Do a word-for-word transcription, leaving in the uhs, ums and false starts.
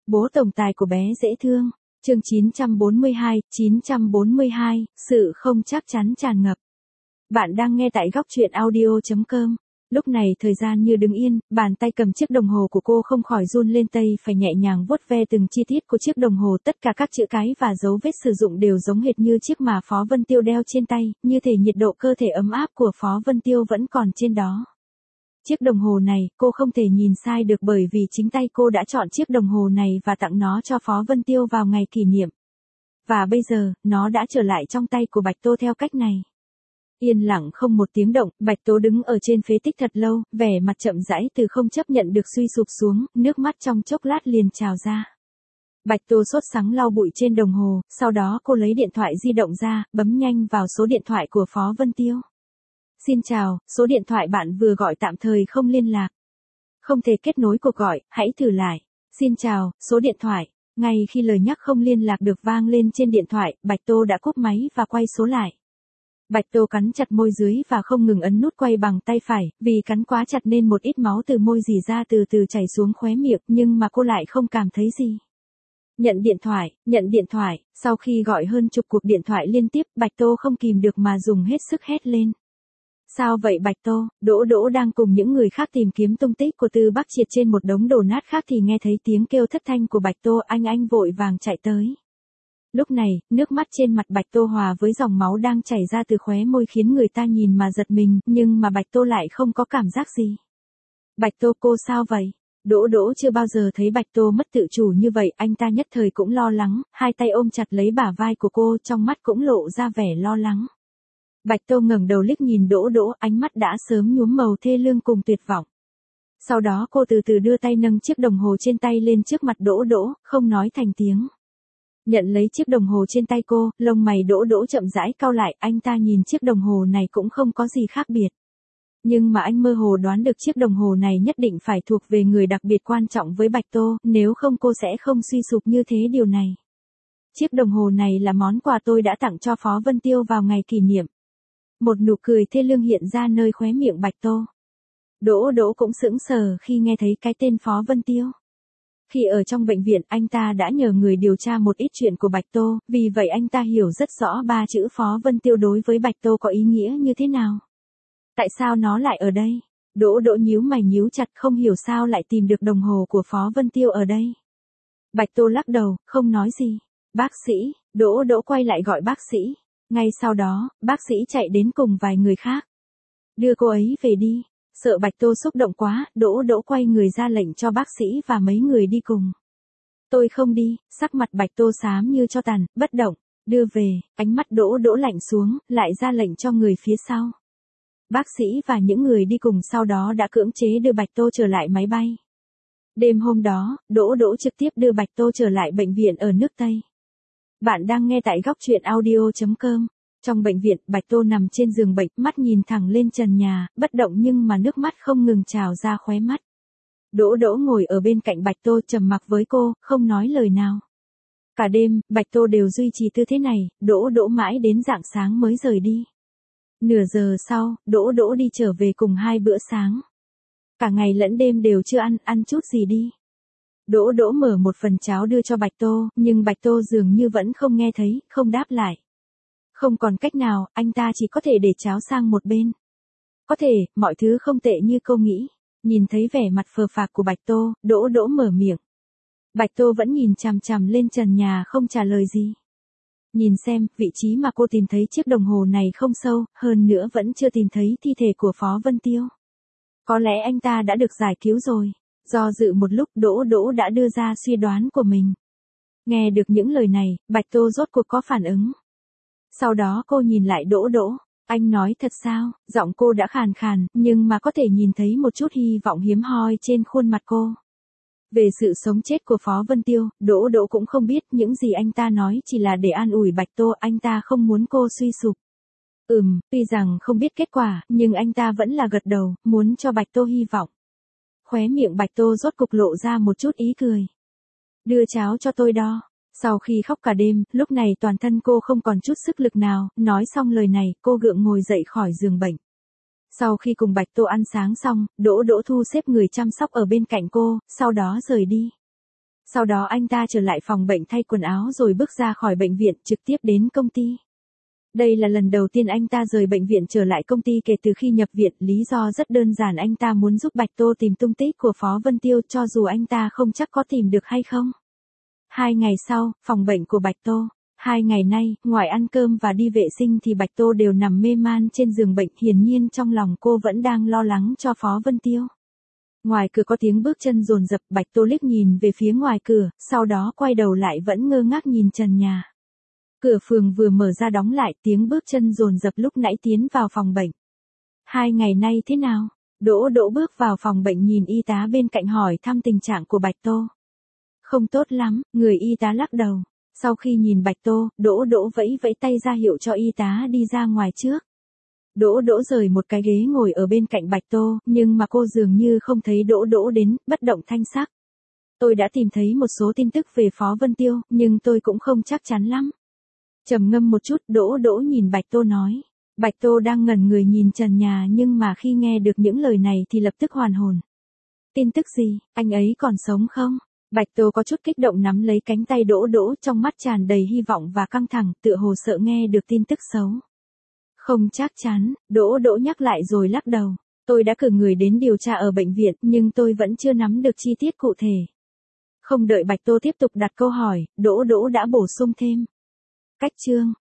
Bố tổng tài của bé dễ thương. Chương chín trăm bốn mươi hai, chín trăm bốn mươi hai, sự không chắc chắn tràn ngập. Bạn đang nghe tại góc truyện audio chấm com. Lúc này thời gian như đứng yên, bàn tay cầm chiếc đồng hồ của cô không khỏi run lên, tay phải nhẹ nhàng vuốt ve từng chi tiết của chiếc đồng hồ, tất cả các chữ cái và dấu vết sử dụng đều giống hệt như chiếc mà Phó Vân Tiêu đeo trên tay, như thể nhiệt độ cơ thể ấm áp của Phó Vân Tiêu vẫn còn trên đó. Chiếc đồng hồ này, cô không thể nhìn sai được bởi vì chính tay cô đã chọn chiếc đồng hồ này và tặng nó cho Phó Vân Tiêu vào ngày kỷ niệm. Và bây giờ, nó đã trở lại trong tay của Bạch Tô theo cách này. Yên lặng không một tiếng động, Bạch Tố đứng ở trên phế tích thật lâu, vẻ mặt chậm rãi từ không chấp nhận được suy sụp xuống, nước mắt trong chốc lát liền trào ra. Bạch Tô sốt sắng lau bụi trên đồng hồ, sau đó cô lấy điện thoại di động ra, bấm nhanh vào số điện thoại của Phó Vân Tiêu. Xin chào, số điện thoại bạn vừa gọi tạm thời không liên lạc. Không thể kết nối cuộc gọi, hãy thử lại. Xin chào, số điện thoại. Ngay khi lời nhắc không liên lạc được vang lên trên điện thoại, Bạch Tô đã cúp máy và quay số lại. Bạch Tô cắn chặt môi dưới và không ngừng ấn nút quay bằng tay phải, vì cắn quá chặt nên một ít máu từ môi rỉ ra từ từ chảy xuống khóe miệng, nhưng mà cô lại không cảm thấy gì. Nhận điện thoại, nhận điện thoại, sau khi gọi hơn chục cuộc điện thoại liên tiếp, Bạch Tô không kìm được mà dùng hết sức hét lên. Sao vậy Bạch Tô? Đỗ Đỗ đang cùng những người khác tìm kiếm tung tích của Tư Bắc Triệt trên một đống đổ nát khác thì nghe thấy tiếng kêu thất thanh của Bạch Tô, anh anh vội vàng chạy tới. Lúc này, nước mắt trên mặt Bạch Tô hòa với dòng máu đang chảy ra từ khóe môi khiến người ta nhìn mà giật mình, nhưng mà Bạch Tô lại không có cảm giác gì. Bạch Tô, cô sao vậy? Đỗ Đỗ chưa bao giờ thấy Bạch Tô mất tự chủ như vậy, anh ta nhất thời cũng lo lắng, hai tay ôm chặt lấy bả vai của cô, trong mắt cũng lộ ra vẻ lo lắng. Bạch Tô ngẩng đầu liếc nhìn Đỗ Đỗ, ánh mắt đã sớm nhuốm màu thê lương cùng tuyệt vọng. Sau đó cô từ từ đưa tay nâng chiếc đồng hồ trên tay lên trước mặt Đỗ Đỗ, không nói thành tiếng. Nhận lấy chiếc đồng hồ trên tay cô, lông mày Đỗ Đỗ chậm rãi cau lại, anh ta nhìn chiếc đồng hồ này cũng không có gì khác biệt. Nhưng mà anh mơ hồ đoán được chiếc đồng hồ này nhất định phải thuộc về người đặc biệt quan trọng với Bạch Tô, nếu không cô sẽ không suy sụp như thế điều này. Chiếc đồng hồ này là món quà tôi đã tặng cho Phó Vân Tiêu vào ngày kỷ niệm. Một nụ cười thê lương hiện ra nơi khóe miệng Bạch Tô. Đỗ Đỗ cũng sững sờ khi nghe thấy cái tên Phó Vân Tiêu. Khi ở trong bệnh viện, anh ta đã nhờ người điều tra một ít chuyện của Bạch Tô, vì vậy anh ta hiểu rất rõ ba chữ Phó Vân Tiêu đối với Bạch Tô có ý nghĩa như thế nào. Tại sao nó lại ở đây? Đỗ Đỗ nhíu mày nhíu chặt, không hiểu sao lại tìm được đồng hồ của Phó Vân Tiêu ở đây. Bạch Tô lắc đầu, không nói gì. Bác sĩ, Đỗ Đỗ quay lại gọi bác sĩ. Ngay sau đó, bác sĩ chạy đến cùng vài người khác. Đưa cô ấy về đi. Sợ Bạch Tô xúc động quá, Đỗ Đỗ quay người ra lệnh cho bác sĩ và mấy người đi cùng. Tôi không đi, sắc mặt Bạch Tô xám như tro tàn, bất động. Đưa về, ánh mắt Đỗ Đỗ lạnh xuống, lại ra lệnh cho người phía sau. Bác sĩ và những người đi cùng sau đó đã cưỡng chế đưa Bạch Tô trở lại máy bay. Đêm hôm đó, Đỗ Đỗ trực tiếp đưa Bạch Tô trở lại bệnh viện ở nước Tây. Bạn đang nghe tại góc truyện audio chấm com. Trong bệnh viện, Bạch Tô nằm trên giường bệnh, mắt nhìn thẳng lên trần nhà, bất động nhưng mà nước mắt không ngừng trào ra khóe mắt. Đỗ Đỗ ngồi ở bên cạnh Bạch Tô trầm mặc với cô, không nói lời nào. Cả đêm, Bạch Tô đều duy trì tư thế này, Đỗ Đỗ mãi đến rạng sáng mới rời đi. Nửa giờ sau, Đỗ Đỗ đi trở về cùng hai bữa sáng. Cả ngày lẫn đêm đều chưa ăn, ăn chút gì đi. Đỗ Đỗ mở một phần cháo đưa cho Bạch Tô, nhưng Bạch Tô dường như vẫn không nghe thấy, không đáp lại. Không còn cách nào, anh ta chỉ có thể để cháo sang một bên. Có thể, mọi thứ không tệ như cô nghĩ. Nhìn thấy vẻ mặt phờ phạc của Bạch Tô, Đỗ Đỗ mở miệng. Bạch Tô vẫn nhìn chằm chằm lên trần nhà không trả lời gì. Nhìn xem, vị trí mà cô tìm thấy chiếc đồng hồ này không sâu, hơn nữa vẫn chưa tìm thấy thi thể của Phó Vân Tiêu. Có lẽ anh ta đã được giải cứu rồi. Do dự một lúc, Đỗ Đỗ đã đưa ra suy đoán của mình. Nghe được những lời này, Bạch Tô rốt cuộc có phản ứng. Sau đó cô nhìn lại Đỗ Đỗ, anh nói thật sao? Giọng cô đã khàn khàn, nhưng mà có thể nhìn thấy một chút hy vọng hiếm hoi trên khuôn mặt cô. Về sự sống chết của Phó Vân Tiêu, Đỗ Đỗ cũng không biết, những gì anh ta nói chỉ là để an ủi Bạch Tô, anh ta không muốn cô suy sụp. Ừm, tuy rằng không biết kết quả, nhưng anh ta vẫn là gật đầu, muốn cho Bạch Tô hy vọng. Khóe miệng Bạch Tô rốt cục lộ ra một chút ý cười. Đưa cháo cho tôi đo. Sau khi khóc cả đêm, lúc này toàn thân cô không còn chút sức lực nào, nói xong lời này, cô gượng ngồi dậy khỏi giường bệnh. Sau khi cùng Bạch Tô ăn sáng xong, Đỗ Đỗ thu xếp người chăm sóc ở bên cạnh cô, sau đó rời đi. Sau đó anh ta trở lại phòng bệnh thay quần áo rồi bước ra khỏi bệnh viện trực tiếp đến công ty. Đây là lần đầu tiên anh ta rời bệnh viện trở lại công ty kể từ khi nhập viện, lý do rất đơn giản, anh ta muốn giúp Bạch Tô tìm tung tích của Phó Vân Tiêu cho dù anh ta không chắc có tìm được hay không. Hai ngày sau, phòng bệnh của Bạch Tô. Hai ngày nay, ngoài ăn cơm và đi vệ sinh thì Bạch Tô đều nằm mê man trên giường bệnh, hiển nhiên trong lòng cô vẫn đang lo lắng cho Phó Vân Tiêu. Ngoài cửa có tiếng bước chân dồn dập, Bạch Tô liếc nhìn về phía ngoài cửa, sau đó quay đầu lại vẫn ngơ ngác nhìn trần nhà. Cửa phường vừa mở ra đóng lại, tiếng bước chân dồn dập lúc nãy tiến vào phòng bệnh. Hai ngày nay thế nào? Đỗ Đỗ bước vào phòng bệnh nhìn y tá bên cạnh hỏi thăm tình trạng của Bạch Tô. Không tốt lắm, người y tá lắc đầu. Sau khi nhìn Bạch Tô, Đỗ Đỗ vẫy vẫy tay ra hiệu cho y tá đi ra ngoài trước. Đỗ Đỗ rời một cái ghế ngồi ở bên cạnh Bạch Tô, nhưng mà cô dường như không thấy Đỗ Đỗ đến, bất động thanh sắc. Tôi đã tìm thấy một số tin tức về Phó Vân Tiêu, nhưng tôi cũng không chắc chắn lắm. Trầm ngâm một chút, Đỗ Đỗ nhìn Bạch Tô nói. Bạch Tô đang ngẩn người nhìn trần nhà nhưng mà khi nghe được những lời này thì lập tức hoàn hồn. Tin tức gì, anh ấy còn sống không? Bạch Tô có chút kích động nắm lấy cánh tay Đỗ Đỗ, trong mắt tràn đầy hy vọng và căng thẳng, tựa hồ sợ nghe được tin tức xấu. Không chắc chắn, Đỗ Đỗ nhắc lại rồi lắc đầu. Tôi đã cử người đến điều tra ở bệnh viện nhưng tôi vẫn chưa nắm được chi tiết cụ thể. Không đợi Bạch Tô tiếp tục đặt câu hỏi, Đỗ Đỗ đã bổ sung thêm. Cách chương